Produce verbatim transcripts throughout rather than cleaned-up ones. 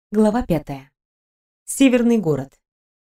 Глава пятая. Северный город.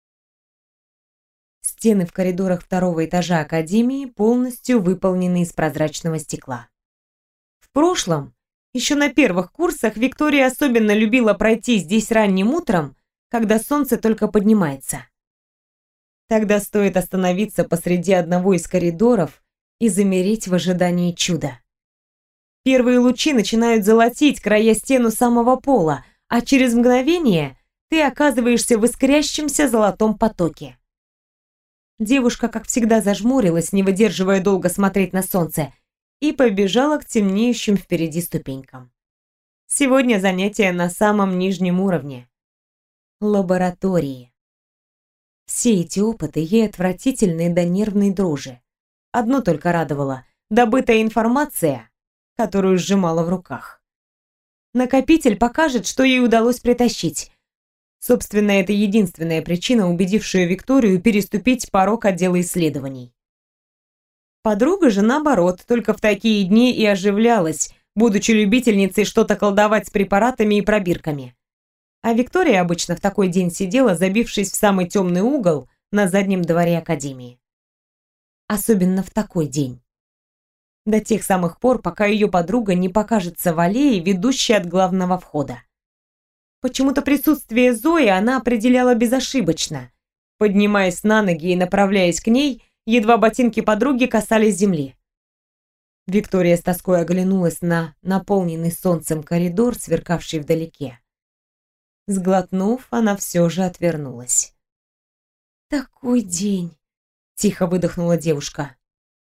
Стены в коридорах второго этажа академии полностью выполнены из прозрачного стекла. В прошлом, еще на первых курсах, Виктория особенно любила пройти здесь ранним утром, когда солнце только поднимается. Тогда стоит остановиться посреди одного из коридоров и замереть в ожидании чуда. Первые лучи начинают золотить края стен у самого пола, а через мгновение ты оказываешься в искрящемся золотом потоке. Девушка, как всегда, зажмурилась, не выдерживая долго смотреть на солнце, и побежала к темнеющим впереди ступенькам. Сегодня занятие на самом нижнем уровне. Лаборатории. Все эти опыты ей отвратительны до нервной дрожи. Одно только радовало – добытая информация, которую сжимала в руках. Накопитель покажет, что ей удалось притащить. Собственно, это единственная причина, убедившая Викторию переступить порог отдела исследований. Подруга же, наоборот, только в такие дни и оживлялась, будучи любительницей что-то колдовать с препаратами и пробирками. А Виктория обычно в такой день сидела, забившись в самый темный угол на заднем дворе академии. Особенно в такой день. До тех самых пор, пока ее подруга не покажется в аллее, ведущей от главного входа. Почему-то присутствие Зои она определяла безошибочно. Поднимаясь на ноги и направляясь к ней, едва ботинки подруги касались земли. Виктория с тоской оглянулась на наполненный солнцем коридор, сверкавший вдалеке. Сглотнув, она все же отвернулась. «Такой день!» – тихо выдохнула девушка.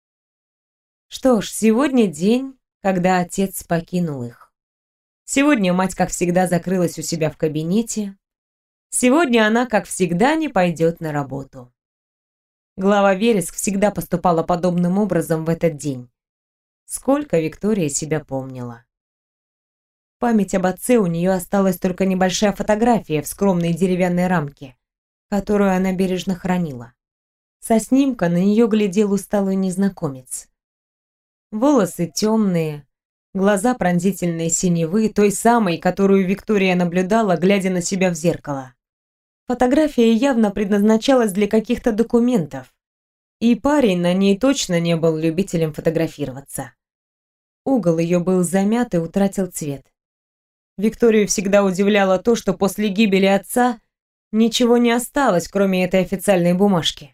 Что ж, сегодня день, когда отец покинул их. Сегодня мать, как всегда, закрылась у себя в кабинете. Сегодня она, как всегда, не пойдет на работу. Глава Вереск всегда поступала подобным образом в этот день. Сколько Виктория себя помнила. В память об отце у нее осталась только небольшая фотография в скромной деревянной рамке, которую она бережно хранила. Со снимка на нее глядел усталый незнакомец. Волосы темные, глаза пронзительные синевы, той самой, которую Виктория наблюдала, глядя на себя в зеркало. Фотография явно предназначалась для каких-то документов, и парень на ней точно не был любителем фотографироваться. Угол ее был замят и утратил цвет. Викторию всегда удивляло то, что после гибели отца ничего не осталось, кроме этой официальной бумажки.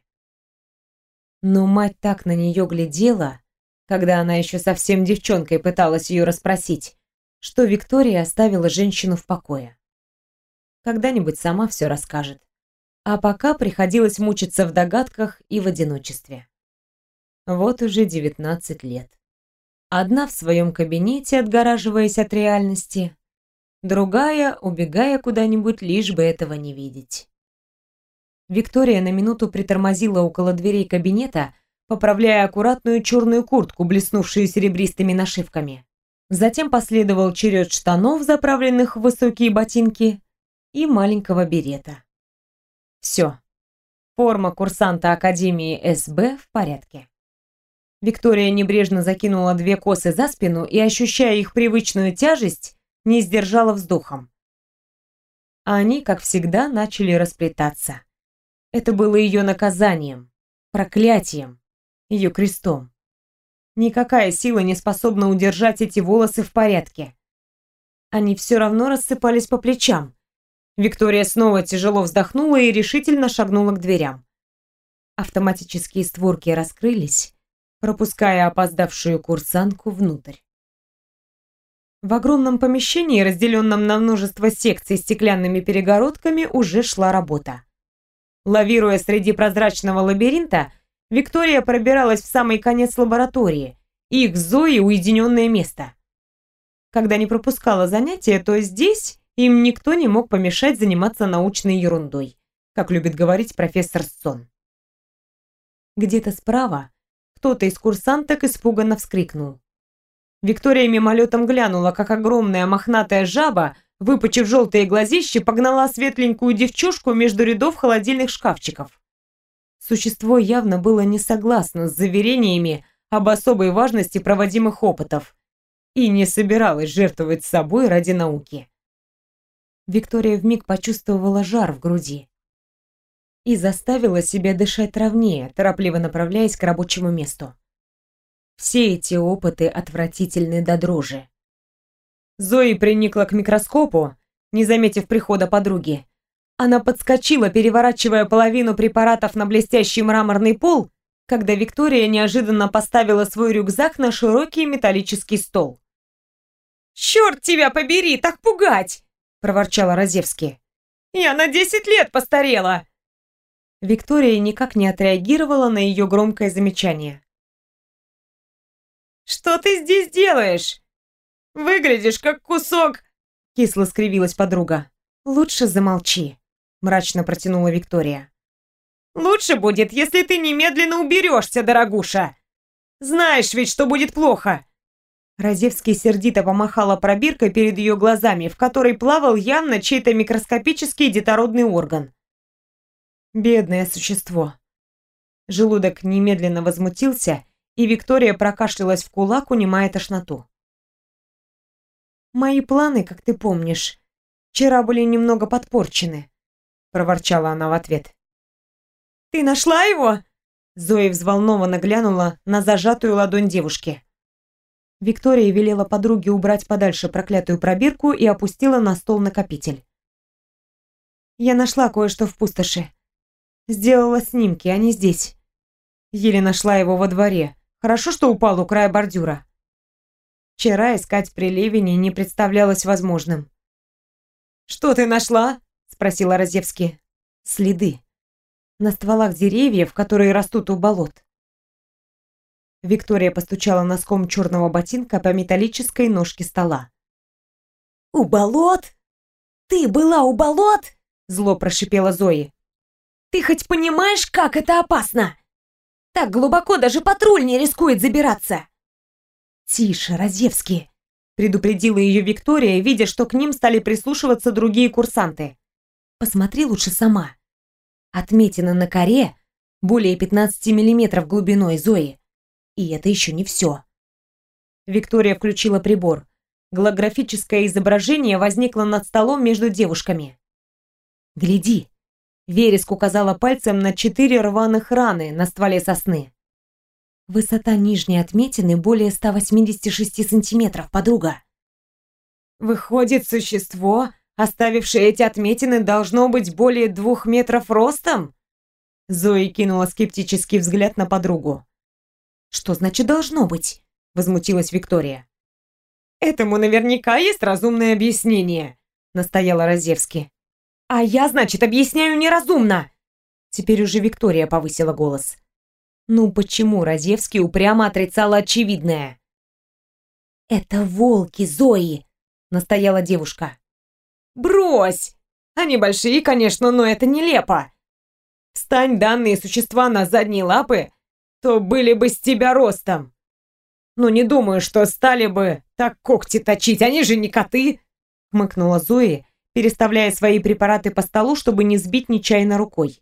Но мать так на нее глядела, когда она еще совсем девчонкой пыталась ее расспросить, что Виктория оставила женщину в покое. Когда-нибудь сама все расскажет. А пока приходилось мучиться в догадках и в одиночестве. Вот уже девятнадцать лет. Одна в своем кабинете, отгораживаясь от реальности, другая, убегая куда-нибудь, лишь бы этого не видеть. Виктория на минуту притормозила около дверей кабинета, поправляя аккуратную черную куртку, блеснувшую серебристыми нашивками. Затем последовал черед штанов, заправленных в высокие ботинки, и маленького берета. Все. Форма курсанта Академии эс бэ в порядке. Виктория небрежно закинула две косы за спину и, ощущая их привычную тяжесть, не сдержала вздохом. А они, как всегда, начали расплетаться. Это было ее наказанием, проклятием, ее крестом. Никакая сила не способна удержать эти волосы в порядке. Они все равно рассыпались по плечам. Виктория снова тяжело вздохнула и решительно шагнула к дверям. Автоматические створки раскрылись, пропуская опоздавшую курсантку внутрь. В огромном помещении, разделенном на множество секций стеклянными перегородками, уже шла работа. Лавируя среди прозрачного лабиринта, Виктория пробиралась в самый конец лаборатории, их с Зоей уединенное место. Когда не пропускала занятия, то здесь им никто не мог помешать заниматься научной ерундой, как любит говорить профессор Сон. Где-то справа кто-то из курсанток испуганно вскрикнул. Виктория мимолетом глянула, как огромная мохнатая жаба, выпучив желтые глазищи, погнала светленькую девчушку между рядов холодильных шкафчиков. Существо явно было не согласно с заверениями об особой важности проводимых опытов и не собиралось жертвовать собой ради науки. Виктория вмиг почувствовала жар в груди и заставила себя дышать ровнее, торопливо направляясь к рабочему месту. Все эти опыты отвратительны до дрожи. Зои приникла к микроскопу, не заметив прихода подруги. Она подскочила, переворачивая половину препаратов на блестящий мраморный пол, когда Виктория неожиданно поставила свой рюкзак на широкий металлический стол. «Черт тебя побери, так пугать!» – проворчала Разевский. «Я на десять лет постарела!» Виктория никак не отреагировала на ее громкое замечание. «Что ты здесь делаешь? Выглядишь как кусок...» — кисло скривилась подруга. «Лучше замолчи», — мрачно протянула Виктория. «Лучше будет, если ты немедленно уберешься, дорогуша. Знаешь ведь, что будет плохо». Разевский сердито помахала пробиркой перед ее глазами, в которой плавал явно чей-то микроскопический детородный орган. Бедное существо. Желудок немедленно возмутился, и Виктория прокашлялась в кулак, унимая тошноту. «Мои планы, как ты помнишь, вчера были немного подпорчены», — проворчала она в ответ. «Ты нашла его?» Зоя взволнованно глянула на зажатую ладонь девушки. Виктория велела подруге убрать подальше проклятую пробирку и опустила на стол накопитель. «Я нашла кое-что в пустоши. Сделала снимки, они здесь. Еле нашла его во дворе. Хорошо, что упал у края бордюра. Вчера искать при Левине не представлялось возможным». «Что ты нашла?» – спросила Разевский. «Следы. На стволах деревьев, которые растут у болот». Виктория постучала носком черного ботинка по металлической ножке стола. «У болот? Ты была у болот?» – зло прошипела Зои. «Ты хоть понимаешь, как это опасно? Так глубоко даже патруль не рискует забираться!» «Тише, Разевский!» — предупредила ее Виктория, видя, что к ним стали прислушиваться другие курсанты. «Посмотри лучше сама. Отметина на коре более пятнадцати миллиметров глубиной, Зои. И это еще не все». Виктория включила прибор. Голографическое изображение возникло над столом между девушками. «Гляди!» Вереск указала пальцем на четыре рваных раны на стволе сосны. «Высота нижней отметины более ста восьмидесяти шести сантиметров, подруга». «Выходит, существо, оставившее эти отметины, должно быть более двух метров ростом?» Зои кинула скептический взгляд на подругу. «Что значит «должно быть»?» — возмутилась Виктория. «Этому наверняка есть разумное объяснение», — настояла Разевский. «А я, значит, объясняю неразумно!» Теперь уже Виктория повысила голос. «Ну почему Разевский упрямо отрицала очевидное?» «Это волки, Зои!» — настояла девушка. «Брось! Они большие, конечно, но это нелепо. Встань данные существа на задние лапы, то были бы с тебя ростом. Но не думаю, что стали бы так когти точить, они же не коты!» — хмыкнула Зои, переставляя свои препараты по столу, чтобы не сбить нечаянно рукой.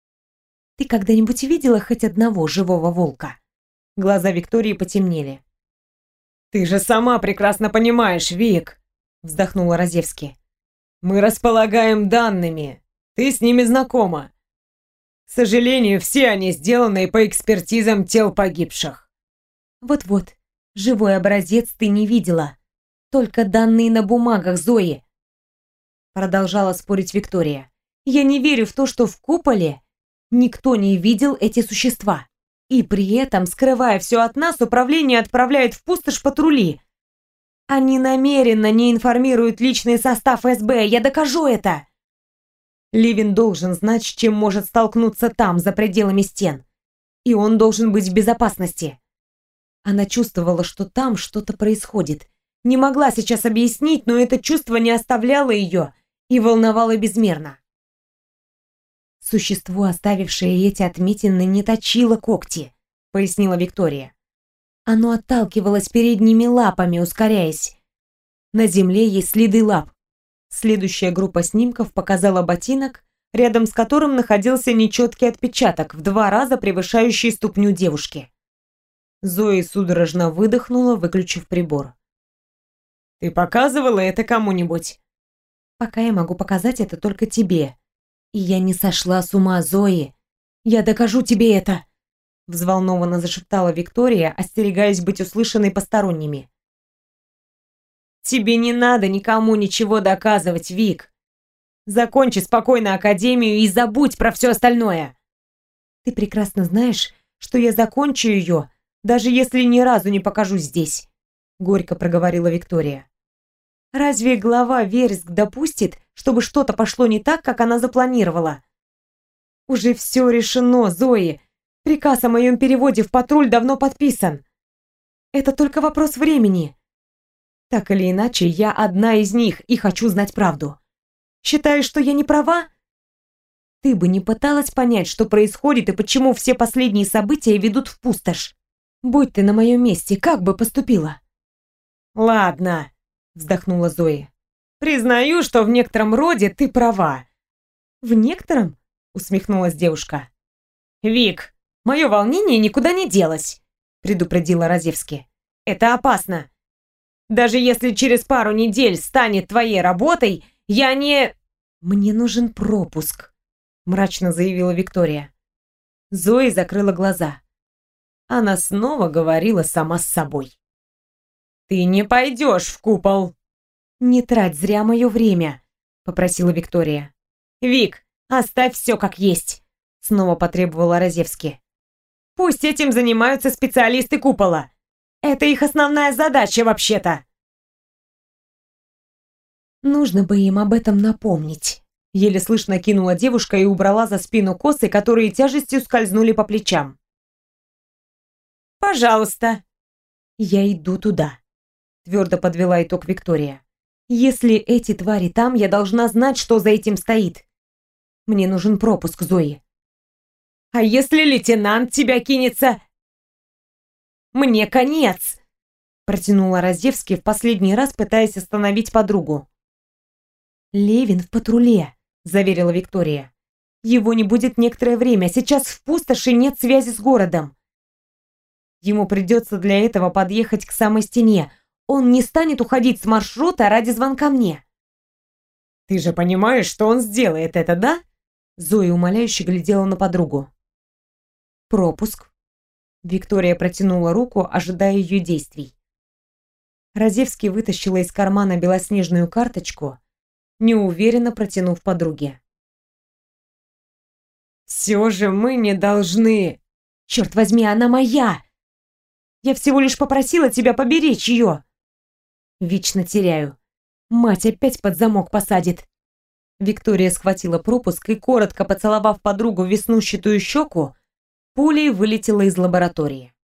«Ты когда-нибудь видела хоть одного живого волка?» Глаза Виктории потемнели. «Ты же сама прекрасно понимаешь, Вик!» вздохнула Разевский. «Мы располагаем данными. Ты с ними знакома. К сожалению, все они сделаны по экспертизам тел погибших». «Вот-вот, живой образец ты не видела. Только данные на бумагах, Зои!» Продолжала спорить Виктория. «Я не верю в то, что в куполе никто не видел эти существа. И при этом, скрывая все от нас, управление отправляет в пустошь патрули. Они намеренно не информируют личный состав эс бэ. Я докажу это!» Левин должен знать, с чем может столкнуться там, за пределами стен. И он должен быть в безопасности. Она чувствовала, что там что-то происходит. Не могла сейчас объяснить, но это чувство не оставляло ее и волновало безмерно. «Существо, оставившее эти отметины, не точило когти», — пояснила Виктория. «Оно отталкивалось передними лапами, ускоряясь. На земле есть следы лап». Следующая группа снимков показала ботинок, рядом с которым находился нечеткий отпечаток, в два раза превышающий ступню девушки. Зои судорожно выдохнула, выключив прибор. «Ты показывала это кому-нибудь?» Пока я могу показать это только тебе. И я не сошла с ума, Зои. Я докажу тебе это!» Взволнованно зашептала Виктория, остерегаясь быть услышанной посторонними. «Тебе не надо никому ничего доказывать, Вик. Закончи спокойно академию и забудь про все остальное. Ты прекрасно знаешь, что я закончу ее, даже если ни разу не покажусь здесь», — горько проговорила Виктория. «Разве глава Вереск допустит, чтобы что-то пошло не так, как она запланировала? Уже все решено, Зои. Приказ о моем переводе в патруль давно подписан. Это только вопрос времени. Так или иначе, я одна из них и хочу знать правду. Считаешь, что я не права? Ты бы не пыталась понять, что происходит и почему все последние события ведут в пустошь. Будь ты на моем месте, как бы поступила?» «Ладно», — вздохнула Зои. «Признаю, что в некотором роде ты права». «В некотором?» — усмехнулась девушка. «Вик, мое волнение никуда не делось», — предупредила Разевски. «Это опасно. Даже если через пару недель станет твоей работой, я не...» «Мне нужен пропуск», — мрачно заявила Виктория. Зои закрыла глаза. Она снова говорила сама с собой. «Ты не пойдешь в купол!» «Не трать зря мое время», — попросила Виктория. «Вик, оставь все как есть», — снова потребовала Разевски. «Пусть этим занимаются специалисты купола. Это их основная задача вообще-то». «Нужно бы им об этом напомнить», — еле слышно кинула девушка и убрала за спину косы, которые тяжестью скользнули по плечам. «Пожалуйста». «Я иду туда», — твердо подвела итог Виктория. «Если эти твари там, я должна знать, что за этим стоит. Мне нужен пропуск, Зои». «А если лейтенант тебя кинется?» «Мне конец», — протянула Разевски в последний раз, пытаясь остановить подругу. «Левин в патруле», — заверила Виктория. «Его не будет некоторое время. Сейчас в пустоши нет связи с городом. Ему придется для этого подъехать к самой стене. Он не станет уходить с маршрута ради звонка мне». «Ты же понимаешь, что он сделает это, да?» Зоя умоляюще глядела на подругу. «Пропуск». Виктория протянула руку, ожидая ее действий. Разевский вытащила из кармана белоснежную карточку, неуверенно протянув подруге. «Все же мы не должны...» «Черт возьми, она моя! Я всего лишь попросила тебя поберечь ее!» «Вечно теряю. Мать опять под замок посадит». Виктория схватила пропуск и, коротко поцеловав подругу в веснущатую щеку, пулей вылетела из лаборатории.